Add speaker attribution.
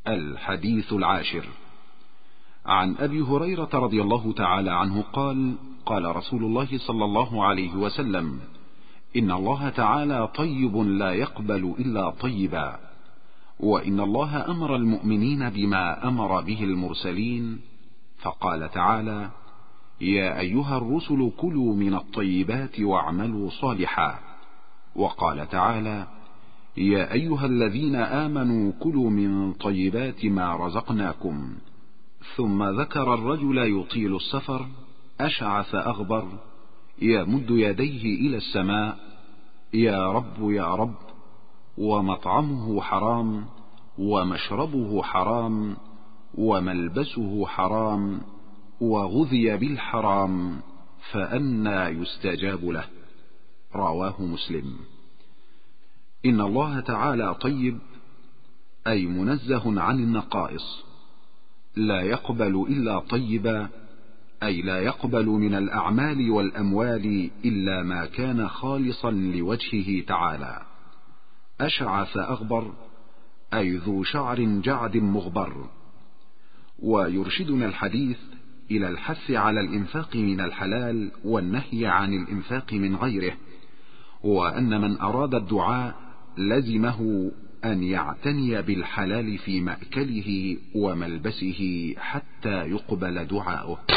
Speaker 1: الحديث 10. عن أبي هريرة رضي الله تعالى عنه قال: قال رسول الله صلى الله عليه وسلم: إن الله تعالى طيب لا يقبل إلا طيبا، وإن الله أمر المؤمنين بما أمر به المرسلين، فقال تعالى: يا أيها الرسل كلوا من الطيبات واعملوا صالحا. وقال تعالى: يا أيها الذين آمنوا كلوا من طيبات ما رزقناكم. ثم ذكر الرجل يطيل السفر أشعث أغبر يمد يديه إلى السماء: يا رب يا رب، ومطعمه حرام، ومشربه حرام، وملبسه حرام، وغذي بالحرام، فأنى يستجاب له. رواه مسلم. إن الله تعالى طيب، أي منزه عن النقائص، لا يقبل إلا طيبا، أي لا يقبل من الأعمال والأموال إلا ما كان خالصا لوجهه تعالى. أشعث أغبر، أي ذو شعر جعد مغبر. ويرشدنا الحديث إلى الحث على الإنفاق من الحلال والنهي عن الإنفاق من غيره، وأن من أراد الدعاء لزمه أن يعتني بالحلال في مأكله وملبسه حتى يقبل دعاؤه.